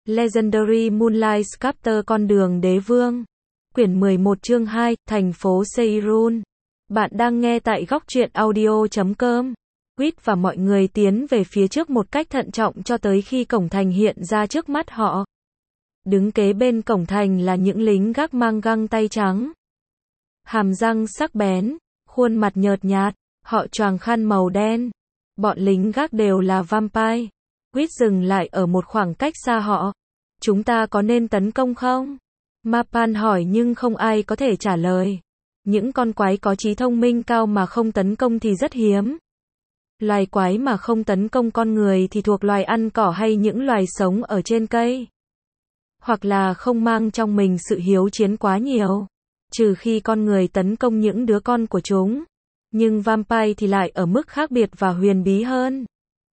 Legendary Moonlight Sculptor Con đường đế vương. Quyển 11 chương 2, thành phố Seirun. Bạn đang nghe tại góc truyện audio.com. Quýt và mọi người tiến về phía trước một cách thận trọng cho tới khi cổng thành hiện ra trước mắt họ. Đứng kế bên cổng thành là những lính gác mang găng tay trắng. Hàm răng sắc bén, khuôn mặt nhợt nhạt, họ choàng khăn màu đen. Bọn lính gác đều là vampire. Quýt dừng lại ở một khoảng cách xa họ. Chúng ta có nên tấn công không? Mapan hỏi nhưng không ai có thể trả lời. Những con quái có trí thông minh cao mà không tấn công thì rất hiếm. Loài quái mà không tấn công con người thì thuộc loài ăn cỏ hay những loài sống ở trên cây. Hoặc là không mang trong mình sự hiếu chiến quá nhiều. Trừ khi con người tấn công những đứa con của chúng. Nhưng vampire thì lại ở mức khác biệt và huyền bí hơn.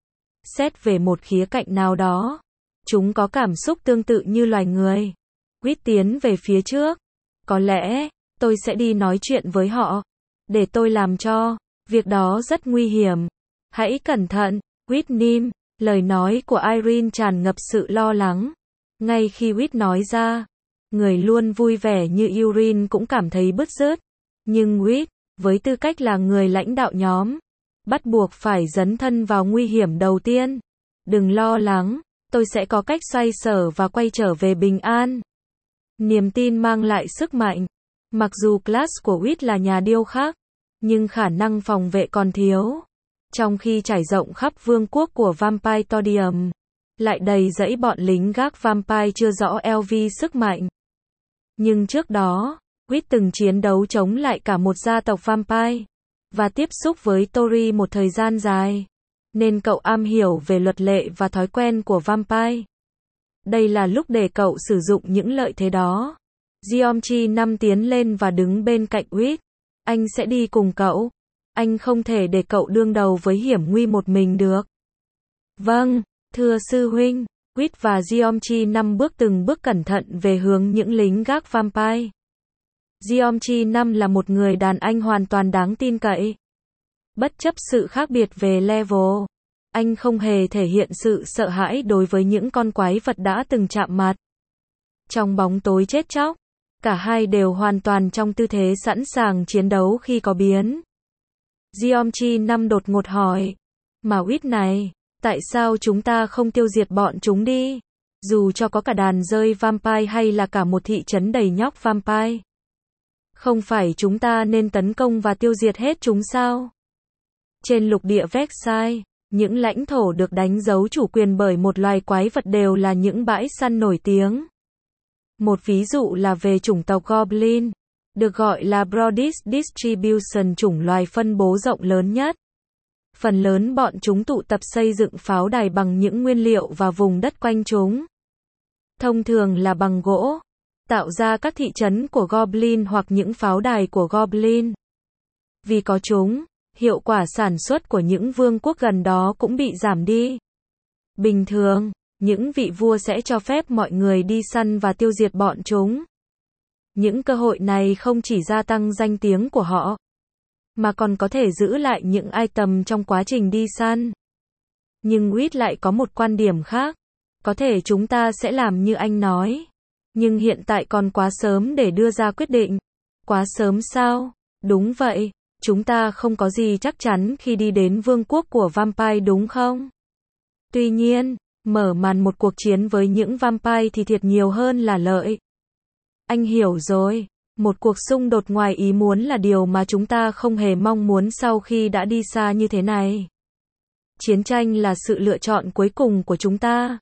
Xét về một khía cạnh nào đó, chúng có cảm xúc tương tự như loài người. Quýt tiến về phía trước. Có lẽ, tôi sẽ đi nói chuyện với họ. Để tôi làm cho. Việc đó rất nguy hiểm. Hãy cẩn thận, Whitney. Lời nói của Irene tràn ngập sự lo lắng. Ngay khi Whit nói ra, người luôn vui vẻ như Irene cũng cảm thấy bứt rứt. Nhưng Whit, với tư cách là người lãnh đạo nhóm, bắt buộc phải dấn thân vào nguy hiểm đầu tiên. Đừng lo lắng, tôi sẽ có cách xoay sở và quay trở về bình an. Niềm tin mang lại sức mạnh. Mặc dù class của Whit là nhà điêu khắc, nhưng khả năng phòng vệ còn thiếu. Trong khi trải rộng khắp vương quốc của Vampire Todium, lại đầy dẫy bọn lính gác vampire chưa rõ LV sức mạnh. Nhưng trước đó, Whit từng chiến đấu chống lại cả một gia tộc vampire, và tiếp xúc với Tori một thời gian dài, nên cậu am hiểu về luật lệ và thói quen của vampire. Đây là lúc để cậu sử dụng những lợi thế đó. Geomchi 5 tiến lên và đứng bên cạnh Whit. Anh sẽ đi cùng cậu. Anh không thể để cậu đương đầu với hiểm nguy một mình được. Vâng, thưa sư huynh. Whit và Geomchi 5 bước từng bước cẩn thận về hướng những lính gác vampire. Geomchi 5 là một người đàn anh hoàn toàn đáng tin cậy. Bất chấp sự khác biệt về level, anh không hề thể hiện sự sợ hãi đối với những con quái vật đã từng chạm mặt. Trong bóng tối chết chóc, cả hai đều hoàn toàn trong tư thế sẵn sàng chiến đấu khi có biến. Geomchi 5 đột ngột hỏi, mà Whit này, tại sao chúng ta không tiêu diệt bọn chúng đi? Dù cho có cả đàn rơi vampire hay là cả một thị trấn đầy nhóc vampire. Không phải chúng ta nên tấn công và tiêu diệt hết chúng sao? Trên lục địa Vexai, những lãnh thổ được đánh dấu chủ quyền bởi một loài quái vật đều là những bãi săn nổi tiếng. Một ví dụ là về chủng tộc Goblin, được gọi là Broadest Distribution, chủng loài phân bố rộng lớn nhất. Phần lớn bọn chúng tụ tập xây dựng pháo đài bằng những nguyên liệu và vùng đất quanh chúng. Thông thường là bằng gỗ, tạo ra các thị trấn của Goblin hoặc những pháo đài của Goblin. Vì có chúng, hiệu quả sản xuất của những vương quốc gần đó cũng bị giảm đi. Bình thường, những vị vua sẽ cho phép mọi người đi săn và tiêu diệt bọn chúng. Những cơ hội này không chỉ gia tăng danh tiếng của họ, mà còn có thể giữ lại những item trong quá trình đi săn. Nhưng Whit lại có một quan điểm khác. Có thể chúng ta sẽ làm như anh nói. Nhưng hiện tại còn quá sớm để đưa ra quyết định. Quá sớm sao? Đúng vậy. Chúng ta không có gì chắc chắn khi đi đến vương quốc của vampire đúng không? Tuy nhiên, mở màn một cuộc chiến với những vampire thì thiệt nhiều hơn là lợi. Anh hiểu rồi. Một cuộc xung đột ngoài ý muốn là điều mà chúng ta không hề mong muốn sau khi đã đi xa như thế này. Chiến tranh là sự lựa chọn cuối cùng của chúng ta.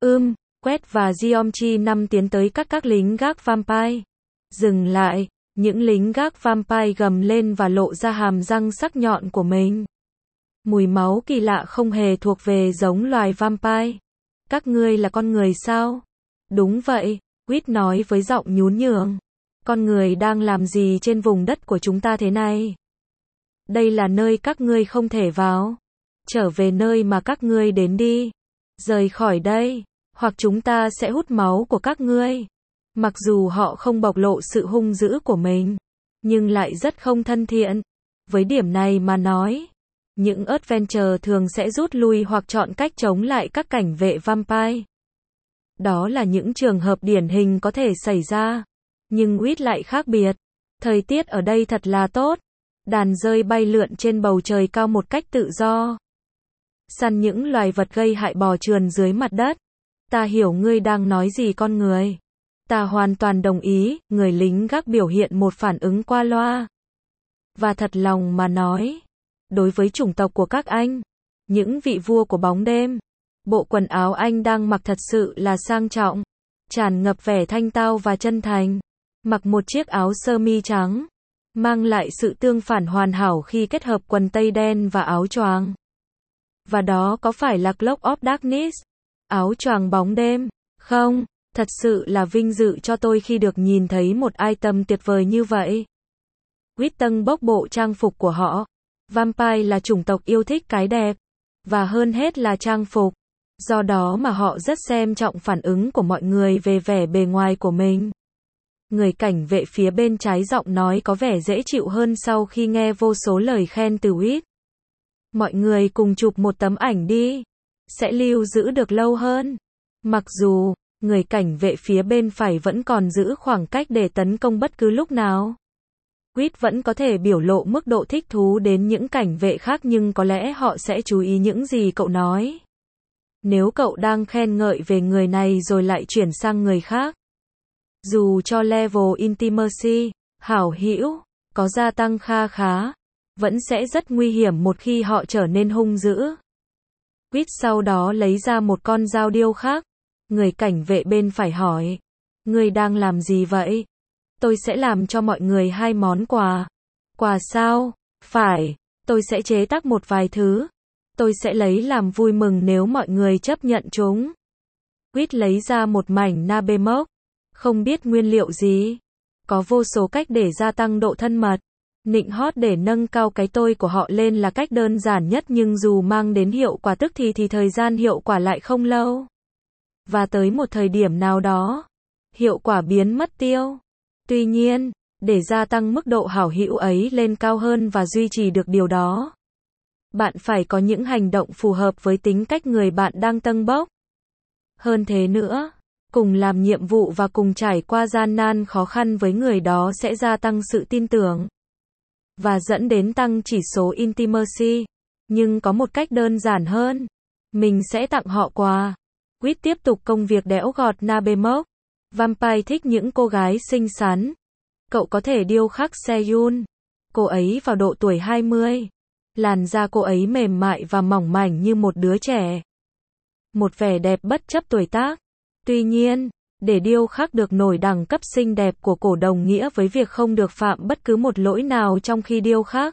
Quét và Geomchi 5 tiến tới các lính gác vampire. Dừng lại, những lính gác vampire gầm lên và lộ ra hàm răng sắc nhọn của mình. Mùi máu kỳ lạ không hề thuộc về giống loài vampire. Các ngươi là con người sao? Đúng vậy, Whit nói với giọng nhún nhường. Con người đang làm gì trên vùng đất của chúng ta thế này? Đây là nơi các ngươi không thể vào. Trở về nơi mà các ngươi đến đi. Rời khỏi đây, hoặc chúng ta sẽ hút máu của các ngươi. Mặc dù họ không bộc lộ sự hung dữ của mình, nhưng lại rất không thân thiện. Với điểm này mà nói, những adventure thường sẽ rút lui hoặc chọn cách chống lại các cảnh vệ vampire. Đó là những trường hợp điển hình có thể xảy ra. Nhưng Quýt lại khác biệt. Thời tiết ở đây thật là tốt. Đàn dơi bay lượn trên bầu trời cao một cách tự do. Săn những loài vật gây hại bò trườn dưới mặt đất. Ta hiểu ngươi đang nói gì con người. Ta hoàn toàn đồng ý, người lính gác biểu hiện một phản ứng qua loa. Và thật lòng mà nói, đối với chủng tộc của các anh, những vị vua của bóng đêm, bộ quần áo anh đang mặc thật sự là sang trọng, tràn ngập vẻ thanh tao và chân thành. Mặc một chiếc áo sơ mi trắng, mang lại sự tương phản hoàn hảo khi kết hợp quần tây đen và áo choàng. Và đó có phải là Cloak of Darkness, áo choàng bóng đêm, không? Thật sự là vinh dự cho tôi khi được nhìn thấy một item tuyệt vời như vậy. Witten bốc bộ trang phục của họ. Vampire là chủng tộc yêu thích cái đẹp, và hơn hết là trang phục. Do đó mà họ rất xem trọng phản ứng của mọi người về vẻ bề ngoài của mình. Người cảnh vệ phía bên trái giọng nói có vẻ dễ chịu hơn sau khi nghe vô số lời khen từ Wit. Mọi người cùng chụp một tấm ảnh đi. Sẽ lưu giữ được lâu hơn. Mặc dù, người cảnh vệ phía bên phải vẫn còn giữ khoảng cách để tấn công bất cứ lúc nào. Quýt vẫn có thể biểu lộ mức độ thích thú đến những cảnh vệ khác nhưng có lẽ họ sẽ chú ý những gì cậu nói. Nếu cậu đang khen ngợi về người này rồi lại chuyển sang người khác. Dù cho level intimacy, hảo hữu, có gia tăng kha khá, vẫn sẽ rất nguy hiểm một khi họ trở nên hung dữ. Quýt sau đó lấy ra một con dao điêu khác. Người cảnh vệ bên phải hỏi. Ngươi đang làm gì vậy? Tôi sẽ làm cho mọi người 2 món quà. Quà sao? Phải, tôi sẽ chế tác một vài thứ. Tôi sẽ lấy làm vui mừng nếu mọi người chấp nhận chúng. Quýt lấy ra một mảnh nabemok. Không biết nguyên liệu gì. Có vô số cách để gia tăng độ thân mật. Nịnh hót để nâng cao cái tôi của họ lên là cách đơn giản nhất nhưng dù mang đến hiệu quả tức thì thời gian hiệu quả lại không lâu. Và tới một thời điểm nào đó, hiệu quả biến mất tiêu. Tuy nhiên, để gia tăng mức độ hảo hữu ấy lên cao hơn và duy trì được điều đó, bạn phải có những hành động phù hợp với tính cách người bạn đang tâng bốc. Hơn thế nữa, cùng làm nhiệm vụ và cùng trải qua gian nan khó khăn với người đó sẽ gia tăng sự tin tưởng và dẫn đến tăng chỉ số intimacy. Nhưng có một cách đơn giản hơn. Mình sẽ tặng họ quà. Quýt tiếp tục công việc đẽo gọt nabemok. Vampire thích những cô gái xinh xắn. Cậu có thể điêu khắc Seyun. Cô ấy vào độ tuổi 20. Làn da cô ấy mềm mại và mỏng mảnh như một đứa trẻ. Một vẻ đẹp bất chấp tuổi tác. Tuy nhiên, để điêu khắc được nổi đẳng cấp xinh đẹp của cổ đồng nghĩa với việc không được phạm bất cứ một lỗi nào trong khi điêu khắc.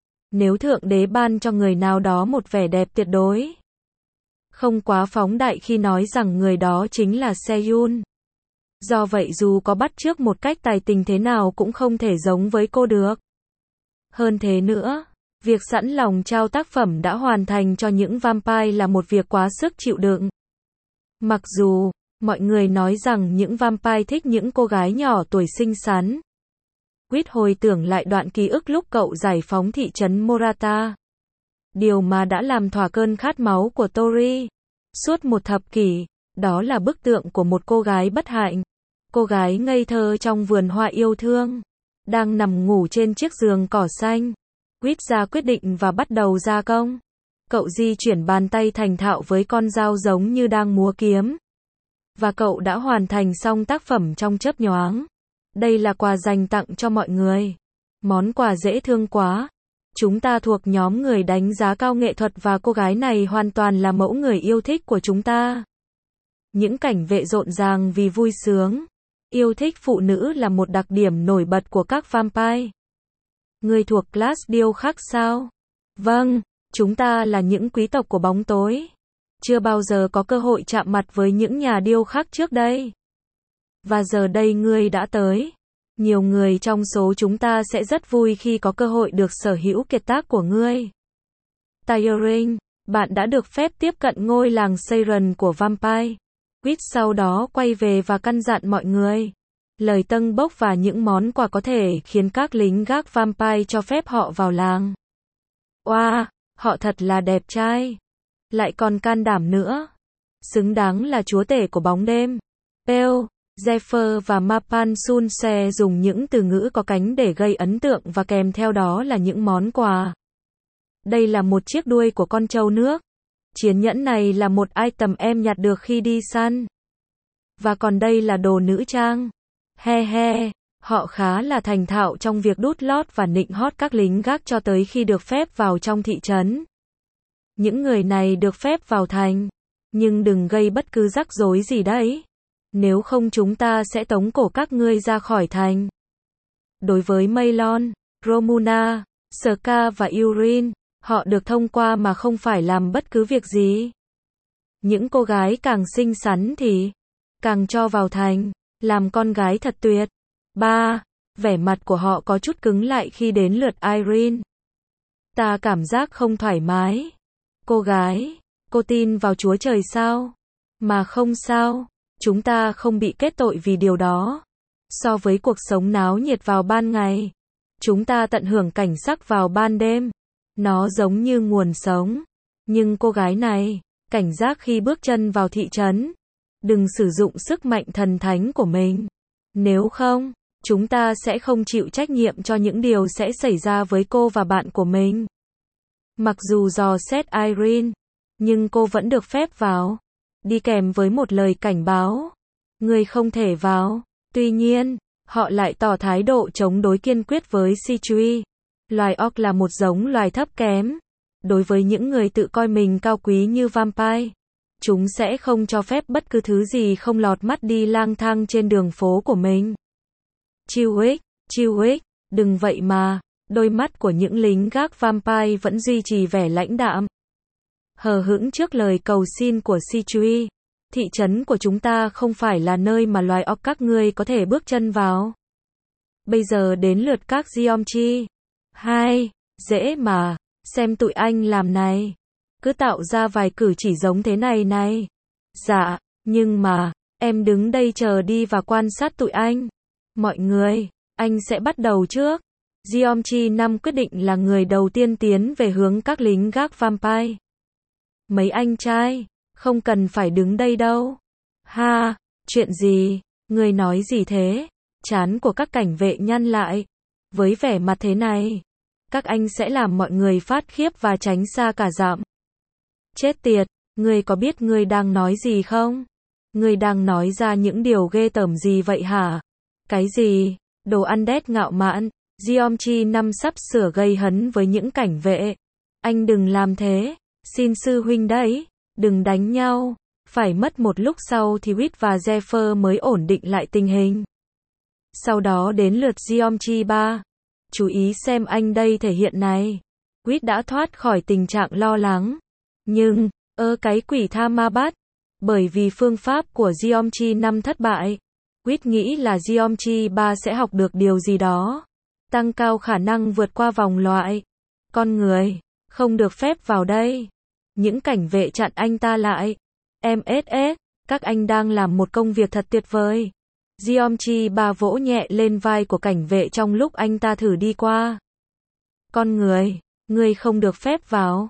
Nếu Thượng Đế ban cho người nào đó một vẻ đẹp tuyệt đối, không quá phóng đại khi nói rằng người đó chính là Seyun. Do vậy dù có bắt chước một cách tài tình thế nào cũng không thể giống với cô được. Hơn thế nữa, việc sẵn lòng trao tác phẩm đã hoàn thành cho những vampire là một việc quá sức chịu đựng. Mặc dù, mọi người nói rằng những vampire thích những cô gái nhỏ tuổi xinh xắn. Quýt hồi tưởng lại đoạn ký ức lúc cậu giải phóng thị trấn Morata. Điều mà đã làm thỏa cơn khát máu của Tori. Suốt một thập kỷ, đó là bức tượng của một cô gái bất hạnh. Cô gái ngây thơ trong vườn hoa yêu thương. Đang nằm ngủ trên chiếc giường cỏ xanh. Quýt ra quyết định và bắt đầu gia công. Cậu di chuyển bàn tay thành thạo với con dao giống như đang múa kiếm. Và cậu đã hoàn thành xong tác phẩm trong chớp nhoáng. Đây là quà dành tặng cho mọi người. Món quà dễ thương quá. Chúng ta thuộc nhóm người đánh giá cao nghệ thuật và cô gái này hoàn toàn là mẫu người yêu thích của chúng ta. Những cảnh vệ rộn ràng vì vui sướng. Yêu thích phụ nữ là một đặc điểm nổi bật của các vampire. Ngươi thuộc class điêu khắc sao? Vâng, chúng ta là những quý tộc của bóng tối. Chưa bao giờ có cơ hội chạm mặt với những nhà điêu khắc trước đây. Và giờ đây ngươi đã tới. Nhiều người trong số chúng ta sẽ rất vui khi có cơ hội được sở hữu kiệt tác của ngươi. Tiring, bạn đã được phép tiếp cận ngôi làng Siren của vampire. Quýt sau đó quay về và căn dặn mọi người. Lời tâng bốc và những món quà có thể khiến các lính gác vampire cho phép họ vào làng. Wow, họ thật là đẹp trai. Lại còn can đảm nữa. xứng đáng là chúa tể của bóng đêm. Pale, Zephyr và Mapan Sunse dùng những từ ngữ có cánh để gây ấn tượng và kèm theo đó là những món quà. Đây là một chiếc đuôi của con trâu nước. Chiến nhẫn này là một item em nhặt được khi đi săn. Và còn đây là đồ nữ trang. He he, họ khá là thành thạo trong việc đút lót và nịnh hót các lính gác cho tới khi được phép vào trong thị trấn. Những người này được phép vào thành. Nhưng đừng gây bất cứ rắc rối gì đấy. Nếu không chúng ta sẽ tống cổ các ngươi ra khỏi thành. Đối với Maylon, Romuna, Ska và Urin, họ được thông qua mà không phải làm bất cứ việc gì. Những cô gái càng xinh xắn thì càng cho vào thành, làm con gái thật tuyệt. 3. Vẻ mặt của họ có chút cứng lại khi đến lượt Irene. Ta cảm giác không thoải mái. Cô gái, cô tin vào Chúa Trời sao? Mà không sao, chúng ta không bị kết tội vì điều đó. So với cuộc sống náo nhiệt vào ban ngày, chúng ta tận hưởng cảnh sắc vào ban đêm. Nó giống như nguồn sống. Nhưng cô gái này, cảnh giác khi bước chân vào thị trấn. Đừng sử dụng sức mạnh thần thánh của mình. Nếu không, chúng ta sẽ không chịu trách nhiệm cho những điều sẽ xảy ra với cô và bạn của mình. Mặc dù dò xét Irene, nhưng cô vẫn được phép vào. Đi kèm với một lời cảnh báo. Người không thể vào. Tuy nhiên, họ lại tỏ thái độ chống đối kiên quyết với Sichui. Loài orc là một giống loài thấp kém. Đối với những người tự coi mình cao quý như vampire, chúng sẽ không cho phép bất cứ thứ gì không lọt mắt đi lang thang trên đường phố của mình. Chewwick, đừng vậy mà. Đôi mắt của những lính gác vampire vẫn duy trì vẻ lãnh đạm. Hờ hững trước lời cầu xin của Sichui. Thị trấn của chúng ta không phải là nơi mà loài orc các ngươi có thể bước chân vào. Bây giờ đến lượt các Geomchi. 2. Dễ mà. Xem tụi anh làm này. Cứ tạo ra vài cử chỉ giống thế này này. Dạ, nhưng mà, em đứng đây chờ đi và quan sát tụi anh. Mọi người, anh sẽ bắt đầu trước. Geomchi 5 quyết định là người đầu tiên tiến về hướng các lính gác vampire. Mấy anh trai, không cần phải đứng đây đâu. Ha, chuyện gì? Người nói gì thế? Trán của các cảnh vệ nhăn lại. Với vẻ mặt thế này, các anh sẽ làm mọi người phát khiếp và tránh xa cả dặm. Chết tiệt, ngươi có biết ngươi đang nói gì không? Ngươi đang nói ra những điều ghê tởm gì vậy hả? Cái gì? Đồ undead ngạo mạn. Geomchi 5 sắp sửa gây hấn với những cảnh vệ. Anh đừng làm thế. Xin sư huynh đấy. Đừng đánh nhau. Phải mất một lúc sau thì Wit và Zephyr mới ổn định lại tình hình. Sau đó đến lượt Geomchi 3. Chú ý xem anh đây thể hiện này. Wit đã thoát khỏi tình trạng lo lắng. Nhưng, cái quỷ tha ma bắt. Bởi vì phương pháp của Geomchi 5 thất bại. Wit nghĩ là Geomchi 3 sẽ học được điều gì đó. Tăng cao khả năng vượt qua vòng loại. Con người, không được phép vào đây. Những cảnh vệ chặn anh ta lại. MSS, các anh đang làm một công việc thật tuyệt vời. Geomchi 3 vỗ nhẹ lên vai của cảnh vệ trong lúc anh ta thử đi qua. Con người, ngươi không được phép vào.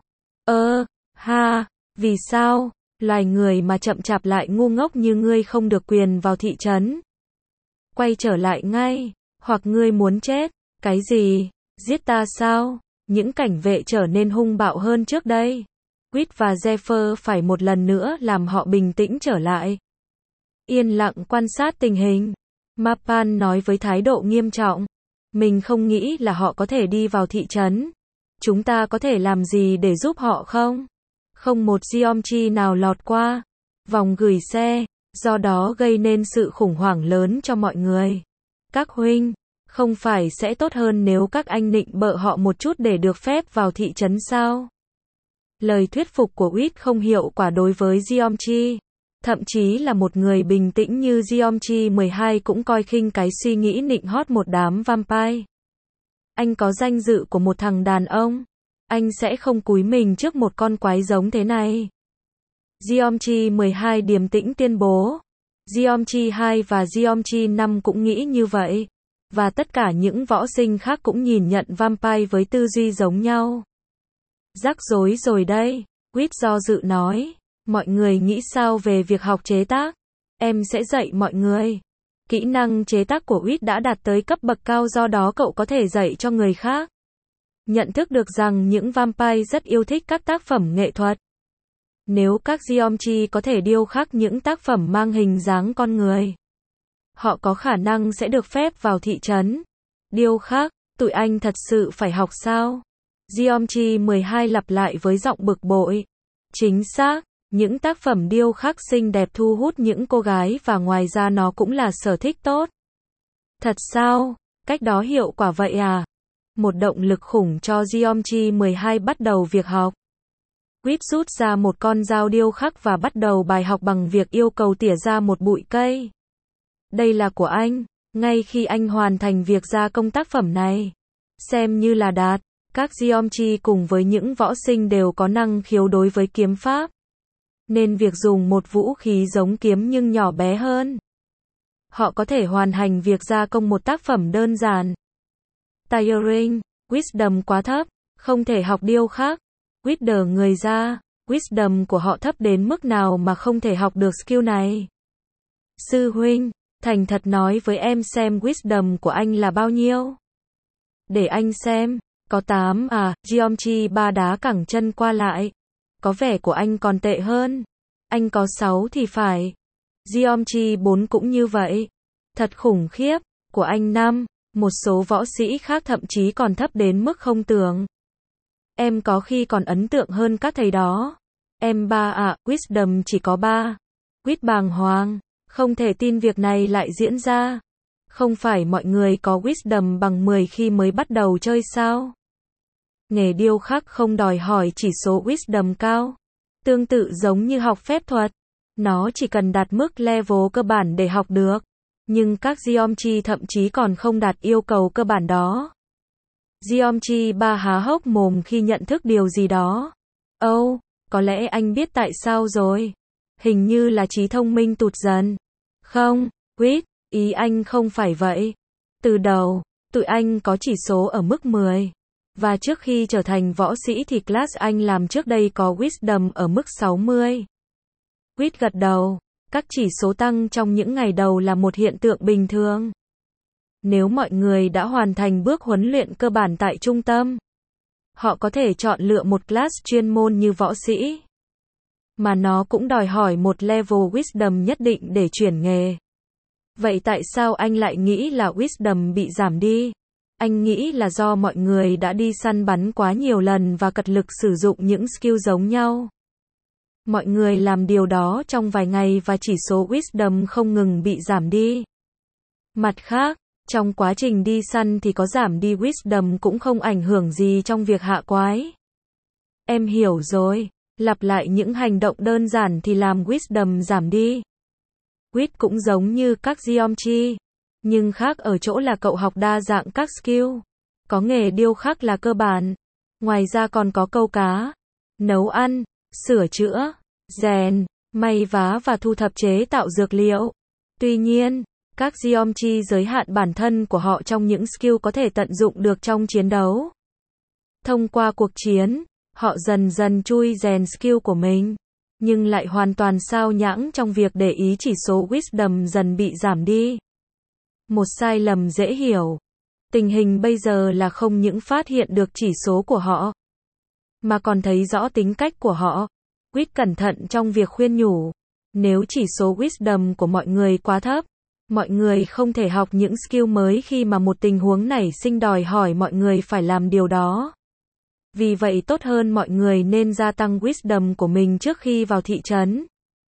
Vì sao? Loài người mà chậm chạp lại ngu ngốc như ngươi không được quyền vào thị trấn. Quay trở lại ngay, hoặc ngươi muốn chết. Cái gì? Giết ta sao? Những cảnh vệ trở nên hung bạo hơn trước đây. Wit và Zephyr phải một lần nữa làm họ bình tĩnh trở lại. Yên lặng quan sát tình hình. Mapan nói với thái độ nghiêm trọng. Mình không nghĩ là họ có thể đi vào thị trấn. Chúng ta có thể làm gì để giúp họ không? Không một Geomchi nào lọt qua vòng gửi xe, do đó gây nên sự khủng hoảng lớn cho mọi người. Các huynh, không phải sẽ tốt hơn nếu các anh nịnh bợ họ một chút để được phép vào thị trấn sao? Lời thuyết phục của Wit không hiệu quả đối với Geomchi. Thậm chí là một người bình tĩnh như Geomchi 12 cũng coi khinh cái suy nghĩ nịnh hót một đám vampire. Anh có danh dự của một thằng đàn ông. Anh sẽ không cúi mình trước một con quái giống thế này. Geomchi 12 điềm tĩnh tuyên bố. Geomchi 2 và Geomchi 5 cũng nghĩ như vậy. Và tất cả những võ sinh khác cũng nhìn nhận vampire với tư duy giống nhau. Rắc rối rồi đây, Wit do dự nói. Mọi người nghĩ sao về việc học chế tác? Em sẽ dạy mọi người. Kỹ năng chế tác của Wit đã đạt tới cấp bậc cao, do đó cậu có thể dạy cho người khác. Nhận thức được rằng những vampire rất yêu thích các tác phẩm nghệ thuật. Nếu các Geomchi có thể điêu khắc những tác phẩm mang hình dáng con người, họ có khả năng sẽ được phép vào thị trấn. Điêu khắc, tụi anh thật sự phải học sao? Geomchi 12 lặp lại với giọng bực bội. Chính xác, những tác phẩm điêu khắc xinh đẹp thu hút những cô gái và ngoài ra nó cũng là sở thích tốt. Thật sao? Cách đó hiệu quả vậy à? Một động lực khủng cho Geomchi 12 bắt đầu việc học. Wit rút ra một con dao điêu khắc và bắt đầu bài học bằng việc yêu cầu tỉa ra một bụi cây. Đây là của anh. Ngay khi anh hoàn thành việc gia công tác phẩm này, xem như là đạt. Các Geomchi cùng với những võ sinh đều có năng khiếu đối với kiếm pháp, nên việc dùng một vũ khí giống kiếm nhưng nhỏ bé hơn, họ có thể hoàn thành việc gia công một tác phẩm đơn giản. Tiring, wisdom quá thấp, không thể học điêu khắc. Quýt đờ người ra, wisdom của họ thấp đến mức nào mà không thể học được skill này. Sư huynh, thành thật nói với em xem wisdom của anh là bao nhiêu. Để anh xem, có 8 à, Geomchi 3 đá cẳng chân qua lại. Có vẻ của anh còn tệ hơn. Anh có 6 thì phải. Geomchi 4 cũng như vậy. Thật khủng khiếp, của anh 5, một số võ sĩ khác thậm chí còn thấp đến mức không tưởng. Em có khi còn ấn tượng hơn các thầy đó. Em 3 à, wisdom chỉ có 3. Quýt bàng hoàng, không thể tin việc này lại diễn ra. Không phải mọi người có wisdom bằng 10 khi mới bắt đầu chơi sao? Nghề điêu khắc không đòi hỏi chỉ số wisdom cao. Tương tự giống như học phép thuật. Nó chỉ cần đạt mức level cơ bản để học được. Nhưng các Geomchi thậm chí còn không đạt yêu cầu cơ bản đó. Geomchi 3 há hốc mồm khi nhận thức điều gì đó. Oh, có lẽ anh biết tại sao rồi. Hình như là trí thông minh tụt dần. Không, Quýt, ý anh không phải vậy. Từ đầu, tụi anh có chỉ số ở mức 10. Và trước khi trở thành võ sĩ thì class anh làm trước đây có wisdom ở mức 60. Quýt gật đầu. Các chỉ số tăng trong những ngày đầu là một hiện tượng bình thường. Nếu mọi người đã hoàn thành bước huấn luyện cơ bản tại trung tâm, họ có thể chọn lựa một class chuyên môn như võ sĩ. Mà nó cũng đòi hỏi một level wisdom nhất định để chuyển nghề. Vậy tại sao anh lại nghĩ là wisdom bị giảm đi? Anh nghĩ là do mọi người đã đi săn bắn quá nhiều lần và cật lực sử dụng những skill giống nhau. Mọi người làm điều đó trong vài ngày và chỉ số wisdom không ngừng bị giảm đi. Mặt khác, trong quá trình đi săn thì có giảm đi wisdom cũng không ảnh hưởng gì trong việc hạ quái. Em hiểu rồi, lặp lại những hành động đơn giản thì làm wisdom giảm đi. Quýt cũng giống như các Geomchi, nhưng khác ở chỗ là cậu học đa dạng các skill. Có nghề điêu khắc là cơ bản, ngoài ra còn có câu cá, nấu ăn, sửa chữa, rèn, may vá và thu thập chế tạo dược liệu. Tuy nhiên, các Geomchi giới hạn bản thân của họ trong những skill có thể tận dụng được trong chiến đấu. Thông qua cuộc chiến, họ dần dần chui rèn skill của mình, nhưng lại hoàn toàn sao nhãng trong việc để ý chỉ số wisdom dần bị giảm đi. Một sai lầm dễ hiểu. Tình hình bây giờ là không những phát hiện được chỉ số của họ, mà còn thấy rõ tính cách của họ. Quýt cẩn thận trong việc khuyên nhủ. Nếu chỉ số wisdom của mọi người quá thấp, mọi người không thể học những skill mới khi mà một tình huống nảy sinh đòi hỏi mọi người phải làm điều đó. Vì vậy tốt hơn mọi người nên gia tăng wisdom của mình trước khi vào thị trấn.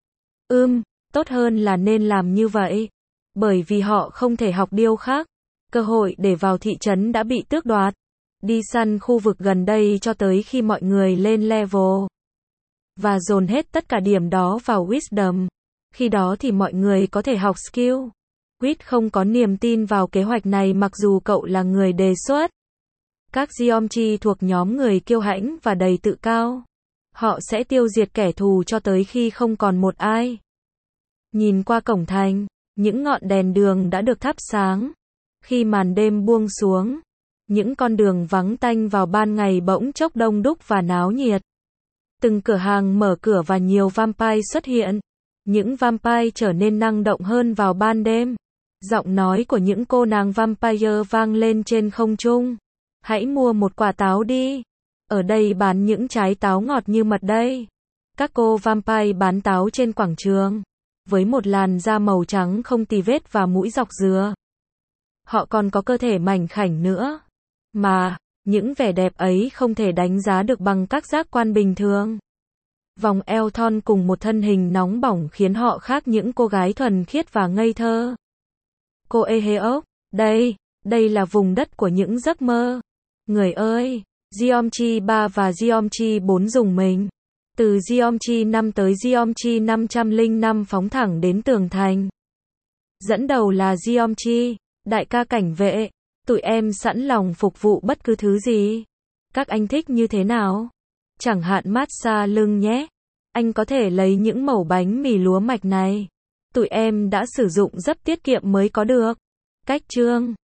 Tốt hơn là nên làm như vậy. Bởi vì họ không thể học điêu khắc. Cơ hội để vào thị trấn đã bị tước đoạt. Đi săn khu vực gần đây cho tới khi mọi người lên level. Và dồn hết tất cả điểm đó vào wisdom. Khi đó thì mọi người có thể học skill. Quýt không có niềm tin vào kế hoạch này mặc dù cậu là người đề xuất. Các Geomchi thuộc nhóm người kiêu hãnh và đầy tự cao. Họ sẽ tiêu diệt kẻ thù cho tới khi không còn một ai. Nhìn qua cổng thành, những ngọn đèn đường đã được thắp sáng. Khi màn đêm buông xuống, những con đường vắng tanh vào ban ngày bỗng chốc đông đúc và náo nhiệt. Từng cửa hàng mở cửa và nhiều vampire xuất hiện. Những vampire trở nên năng động hơn vào ban đêm. Giọng nói của những cô nàng vampire vang lên trên không trung. Hãy mua một quả táo đi. Ở đây bán những trái táo ngọt như mật đây. Các cô vampire bán táo trên quảng trường. Với một làn da màu trắng không tì vết và mũi dọc dừa. Họ còn có cơ thể mảnh khảnh nữa. Mà, những vẻ đẹp ấy không thể đánh giá được bằng các giác quan bình thường. Vòng eo thon cùng một thân hình nóng bỏng khiến họ khác những cô gái thuần khiết và ngây thơ. Cô Eheok, đây là vùng đất của những giấc mơ. Người ơi, Geometry 3 và Geometry 4 dùng mình. Từ Geometry 5 tới Geometry 505 phóng thẳng đến tường thành. Dẫn đầu là Geometry, đại ca cảnh vệ. Tụi em sẵn lòng phục vụ bất cứ thứ gì. Các anh thích như thế nào? Chẳng hạn massage lưng nhé. Anh có thể lấy những mẩu bánh mì lúa mạch này. Tụi em đã sử dụng rất tiết kiệm mới có được. Cách chương